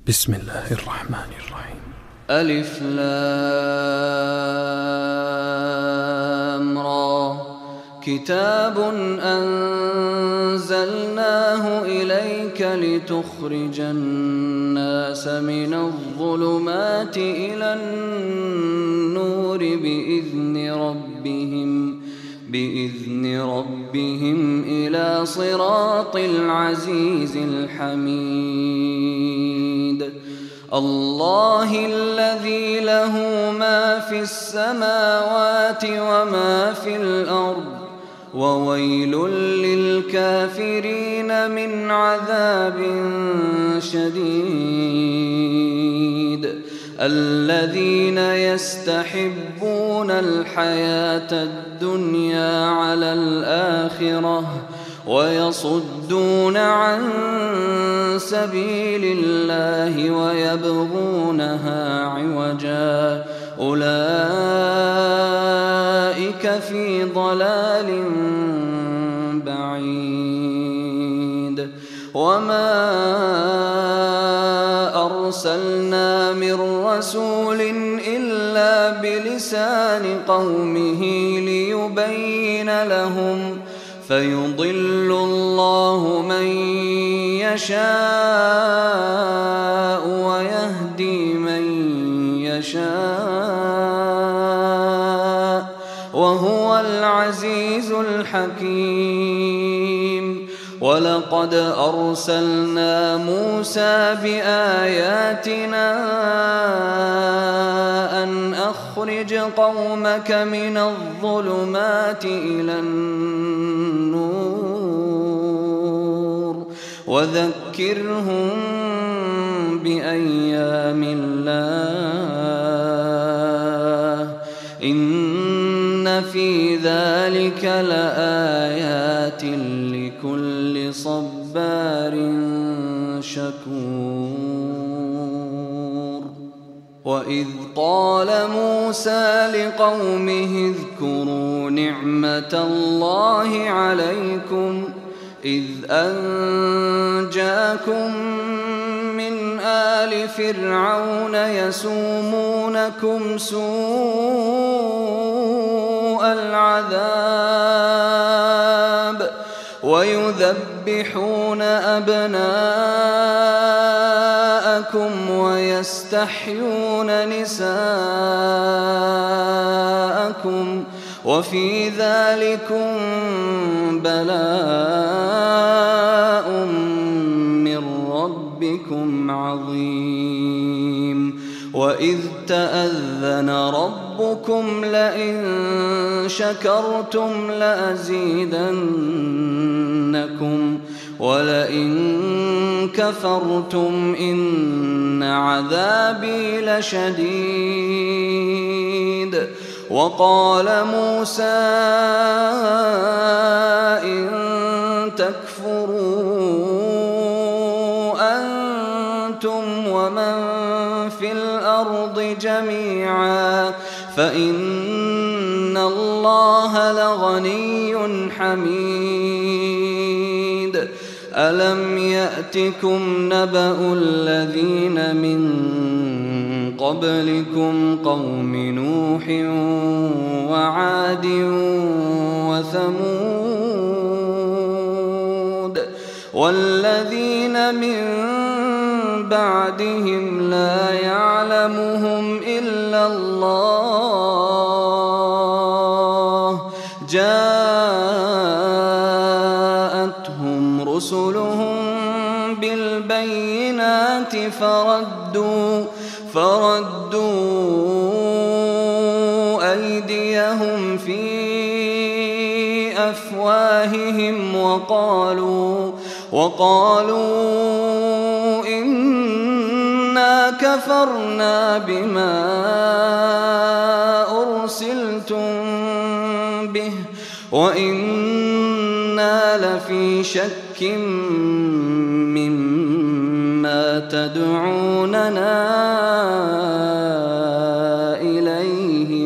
بسم الله الرحمن الرحيم. ألف لام را كتاب أنزلناه إليك لتخرج الناس من الظلمات إلى النور بإذن ربهم إلى صراط العزيز الحميد. الله الذي له ما في السماوات وما في الأرض وويل للكافرين من عذاب شديد. الذين يستحبون الحياة الدنيا على الآخرة ويصدون عن سبيل الله ويبغونها عوجا أولئك في ضلال بعيد. وما أرسلنا من رسول إلا بلسان قومه ليبين لهم فيضل الله من يشاء ويهدي من يشاء وهو العزيز الحكيم. ولقد أرسلنا موسى بآياتنا أن أخرج قومك من الظلمات إلى النور وذكرهم بأيام الله إن في ذلك لآيات لكل صبار شكور. وإذ قال موسى لقومه اذكروا نعمة الله عليكم إذ أنجاكم من آل فرعون يسومونكم سوء العذاب ويذبحون أبناءكم ويستحيون نساءكم وفي ذلكم بلاء من ربكم عظيم. وإذ تأذن ربكم لئن شكرتم لأزيدنكم ولئن كفرتم إن عذابي لشديد. وقال موسى إن تكفروا أنتم ومن في الأرض جميعا فإن الله لغني حميد. ألم يأتكم نبأ الذين من قبلكم قوم نوح وعاد وثمود والذين من بعدهم لا يعلمهم إلا الله جاءتهم رسلهم بالبينات فردوا أيديهم في أفواههم وقالوا إنا كفرنا بما أرسلتم به وإنا لفي شك مما تدعوننا إليه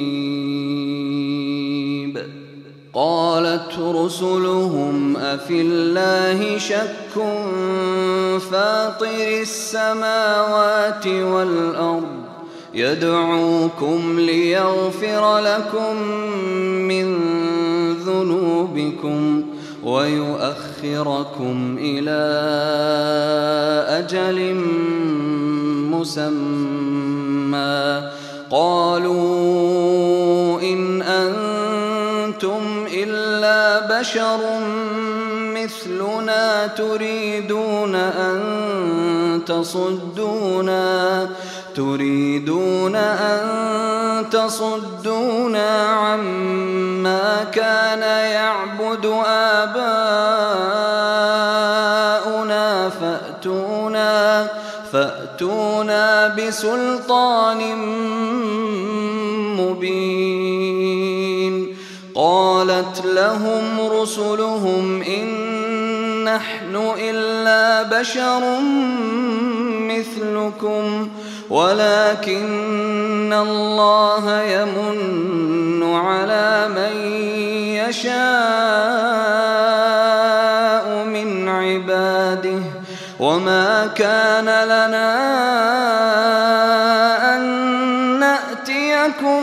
مريب. قالت رسلهم أفي الله شك فاطر السماوات والأرض يدعوكم ليغفر لكم من ذنوبكم ويؤخركم إلى أجل مسمى قالوا إن أنتم إلا بشر مثلنا تريدون أن تصدونا عما كان يعبد آباؤنا فأتونا بسلطان مبين. قالت لهم رسلهم إن نحن إلا بشر مثلكم ولكن الله يمن على من يشاء من عباده وما كان لنا أن نأتيكم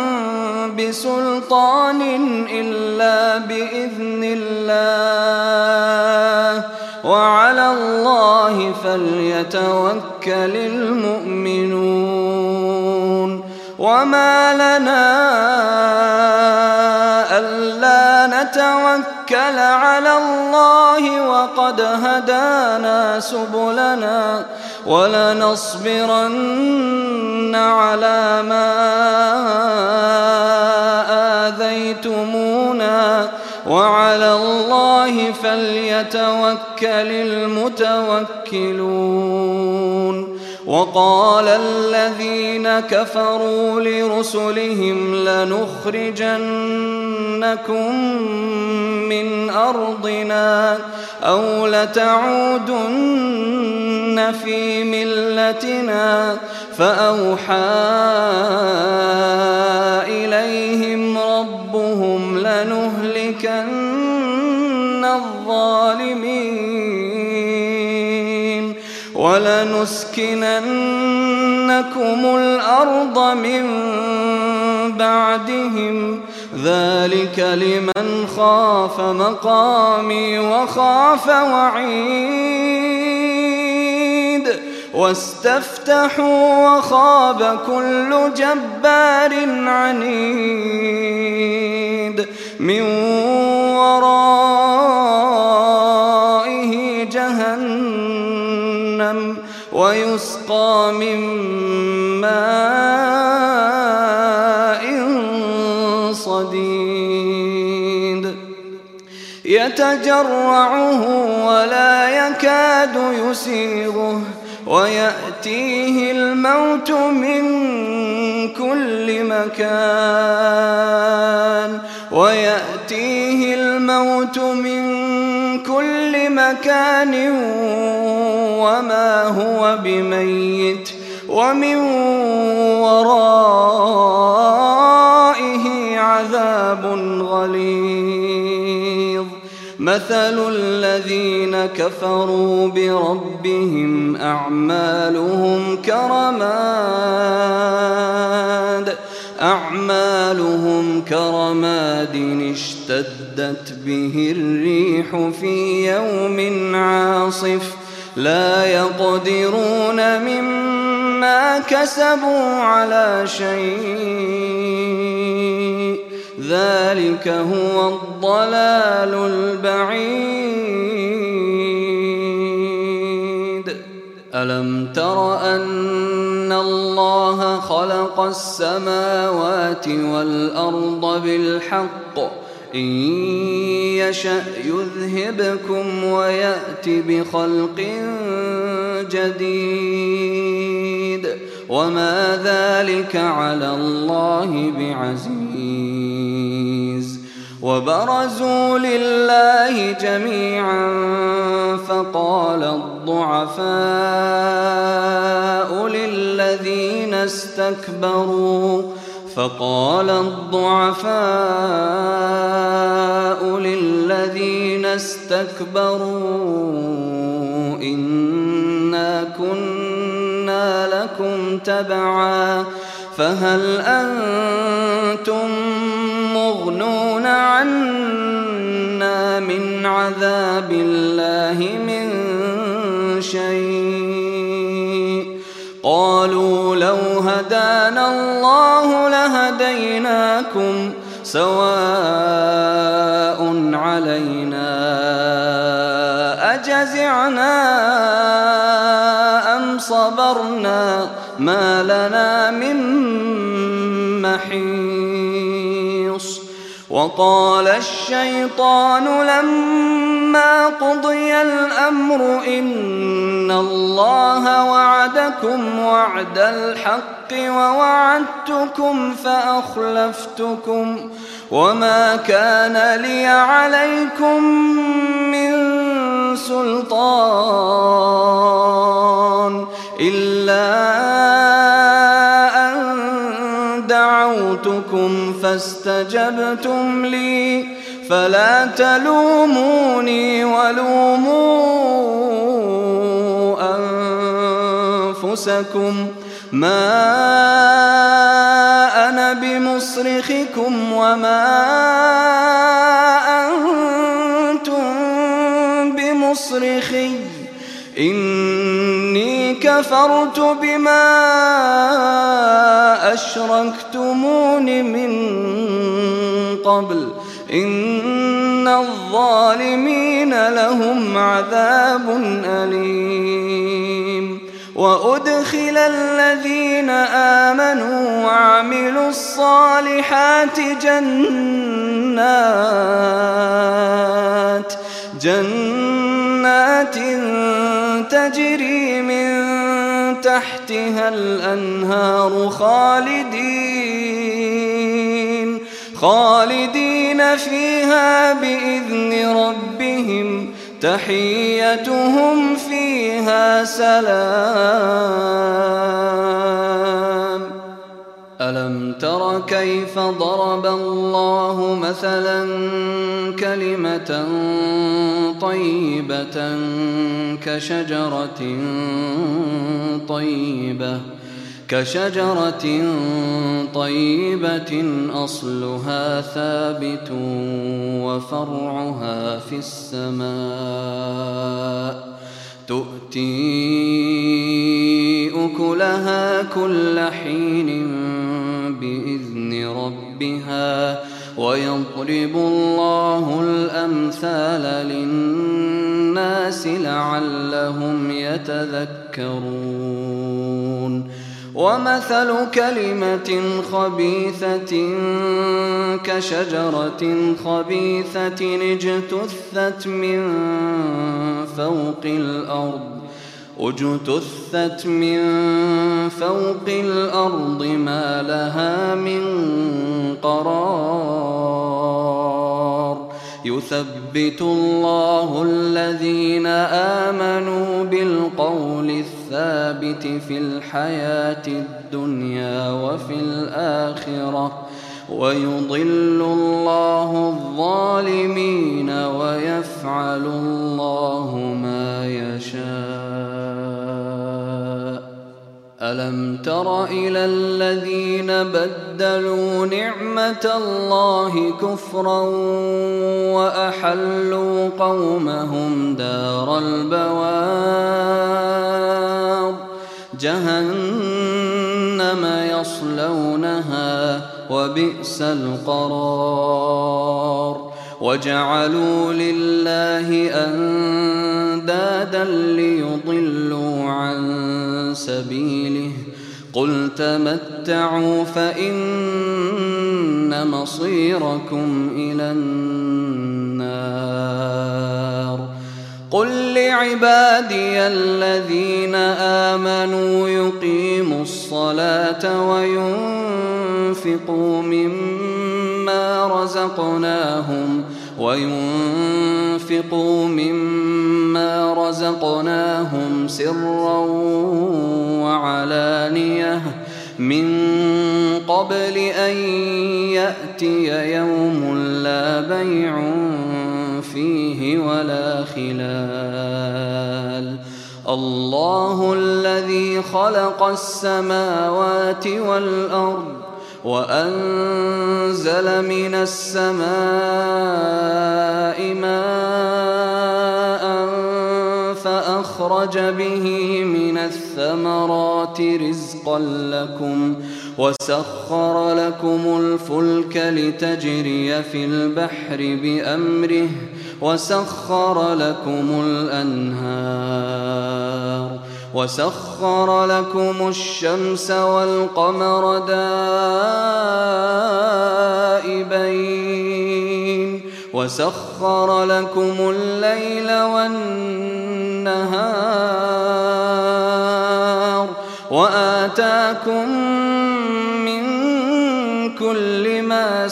بسلطان إلا بإذن الله وعلى الله فليتوكل المؤمنون. وما لنا ألا نتوكل على الله وقد هدانا سبلنا ولنصبرن على ما آذيتمونا وعلى الله فليتوكل المتوكلون. وقال الذين كفروا لرسلهم لنخرجنكم من أرضنا أو لتعودن في ملتنا فأوحى إليهم ربهم لنهلكن الظالمين ولنسكننكم الأرض من بعدهم ذلك لمن خاف مقامي وخاف وعيد. واستفتحوا وخاب كل جبار عنيد من ورائه جهنم ويسقى من ماء صديد يتجرعه ولا يكاد يسيغه ويأتيه الموت من كل مكان وما هو بميت ومن ورائه عذاب غليظ. مثل الذين كفروا بربهم أعمالهم كرماد اشتدت به الريح في يوم عاصف لا يقدرون مما كسبوا على شيء ذلك هو الضلال البعيد. ألم تر أن الله خلق السماوات والأرض بالحق إن يشأ يذهبكم ويأت بخلق جديد وما ذلك على الله بعزيز. وبرزوا لله جميعا فقال الضعفاء للذين استكبروا إنا كنا لكم تبعا فهل أنتم مغنون عنا من عذاب الله من شيء قالوا لو هدانا الله لهديناكم سواء علينا أجزعنا أم صبرنا ما لنا من محيص وقال الشيطان لما قضي الأمر إن الله وعدكم وعد الحق ووعدتكم فأخلفتكم وما كان لي عليكم من سلطان إلا أن دعوتكم فاستجبتم لي فلا تلوموني ولوموا أنفسكم ما أنا بمصرخكم وما أنتم بمصرخي إني كفرت بما أشركتمون من قبل إن الظالمين لهم عذاب أليم وأدخل الذين آمنوا وعملوا الصالحات جنات تجري من تحتها الأنهار خالدين فيها بإذن ربهم تحيتهم فيها سلام ألم تر كيف ضرب الله مثلا كلمة طيبة كشجرة طيبة أصلها ثابت وفرعها في السماء تؤتي أكلها كل حين بإذن ربها ويضرب الله الأمثال للناس لعلهم يتذكرون ومثل كلمة خبيثة كشجرة خبيثة اجتثت من فوق الأرض ما لها من قرار يثبت الله الذين آمنوا بالقول الثابت في الحياة الدنيا وفي الآخرة ويضل الله الظالمين ويفعل الله ما يشاء ألم تر إلى الذين بدلوا نعمة الله كفرا وأحلوا قومهم دار البوار جهنم يصلونها وبئس القرار وجعلوا لله أندادا ليضلوا عن سبيله قل تمتعوا فإن مصيركم إلى النار قل لعبادي الذين آمنوا يقيموا الصلاة وينفقوا مما رزقناهم سرا وعلانية من قبل أن يأتي يوم لا بيع فيه ولا خلال الله الذي خلق السماوات والأرض وأنزل من السماء ماء فأخرج به من الثمرات رزقا لكم وسخر لكم الفلك لتجري في البحر بأمره وسخر لكم الأنهار وسخر لكم الشمس والقمر دائبين وسخر لكم الليل والنهار وآتاكم من كل ما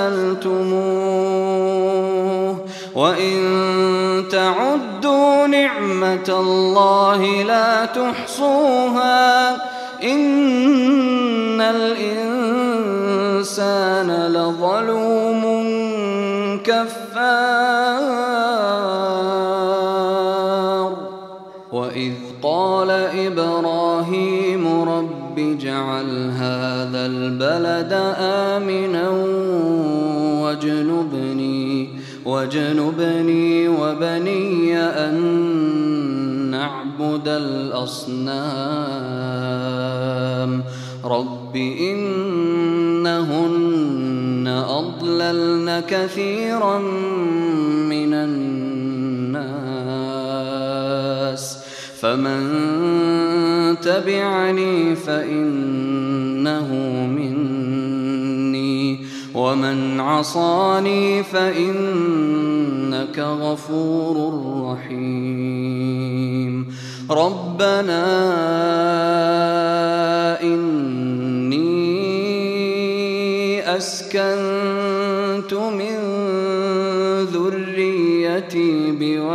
سألتموه وإن تعدوا نعمة الله لا تحصوها إن الإنسان لظلوم كفار وإذ قال إبراهيم رب اجعل هذا البلد آمنا واجنبني وبني أن نعبد الأصنام رب إنهن أضللن كثيرا من الناس فمن تبعني فإنه مني ومن عصاني فإنك غفور رحيم ربنا إني أسكنت من ذريتي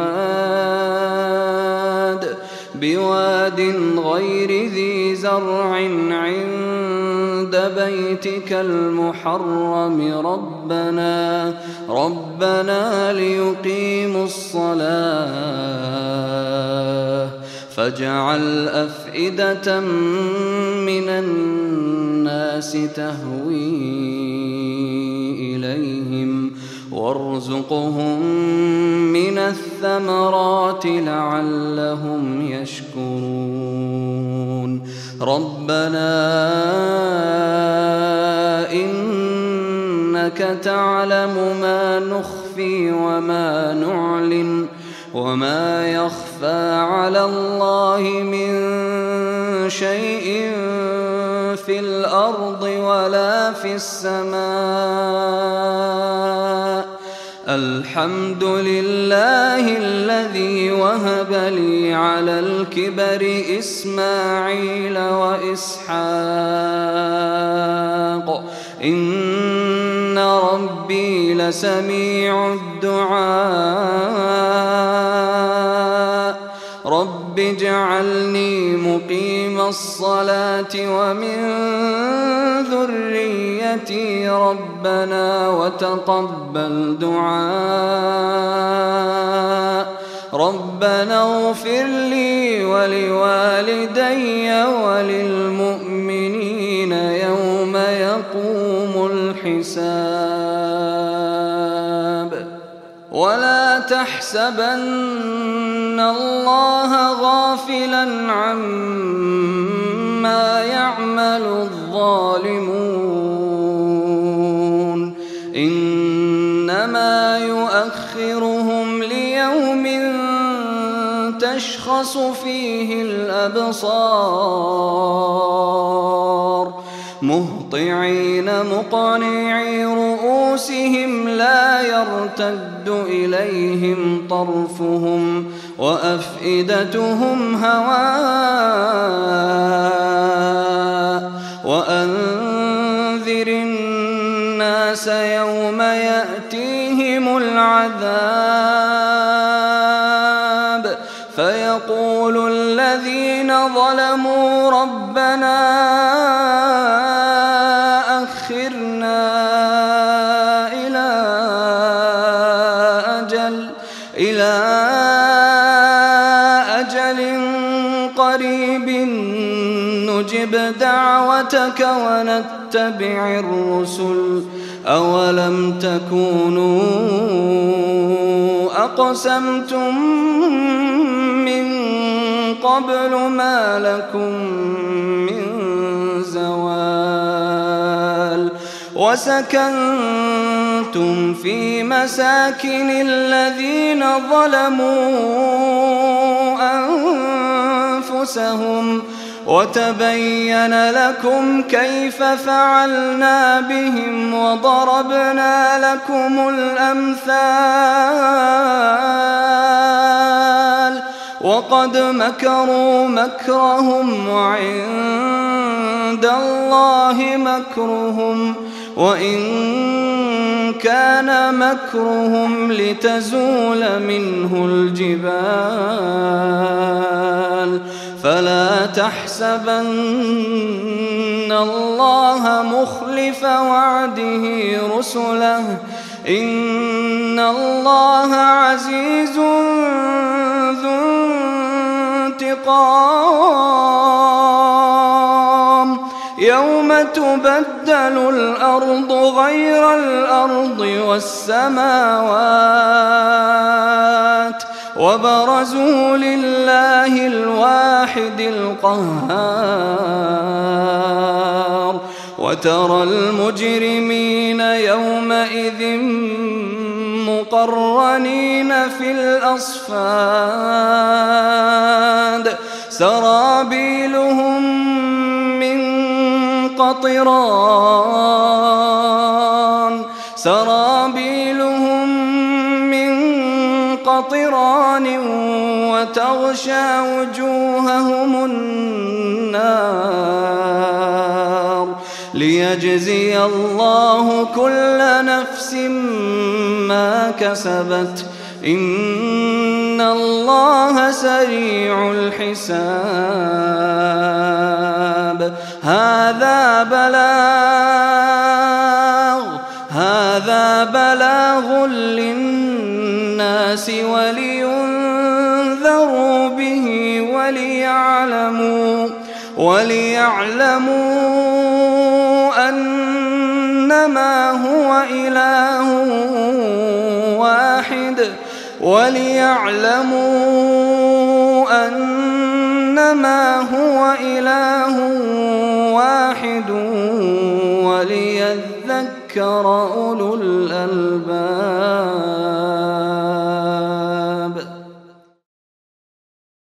بواد غير ذي زرع عند بيتك المحرم ربنا ليقيموا الصلاة فاجعل أفئدة من الناس تهوي إليهم وارزقهم من الثمرات لعلهم يشكرون ربنا إنك تعلم ما نخفي وما نعلن وما يخفى على الله من شيء في الأرض ولا في السماء الحمد لله الذي وهب لي على الكبر إسماعيل وإسحاق إن ربي لسميع الدعاء رب اجعلني مقيم الصلاة ومن ذريتي ربنا وتقبل دعاء ربنا اغفر لي ولوالدي وللمؤمنين يوم يقوم الحساب ولا تحسبن الله غافلا عما يعمل الظالمون إنما يؤخرهم ليوم تشخص فيه الأبصار مهطعين مقنعي رؤوسهم لا يرتد إليهم طرفهم وأفئدتهم هواء وأنذر الناس يوم يأتيهم العذاب فيقول الذين ظلموا ربنا أخرنا إلى أجل قريب نجب دعوتك ونتبع الرسل أولم تكونوا أقسمتم من قبل ما لكم من زوال وسكنتم في مساكن الذين ظلموا أنفسهم وتبين لكم كيف فعلنا بهم وضربنا لكم الأمثال وقد مكروا مكرهم وعند الله مكرهم وإن كان مكرهم لتزول منه الجبال فلا تحسبن الله مخلف وعده رسله إن الله عزيز ذو انتقام يوم تبدل الأرض غير الأرض والسماوات وبرزوا لله الواحد القهار وترى المجرمين يومئذ مقرنين في الأصفاد سرابيلهم من قطران وتغشى وجوههم النار ليجزي الله كل نفس ما كسبت إن الله سريع الحساب هذا بلاغ للناس ولينذروا به وليعلموا أنما هو إله واحد وليذكر أولو الألباب.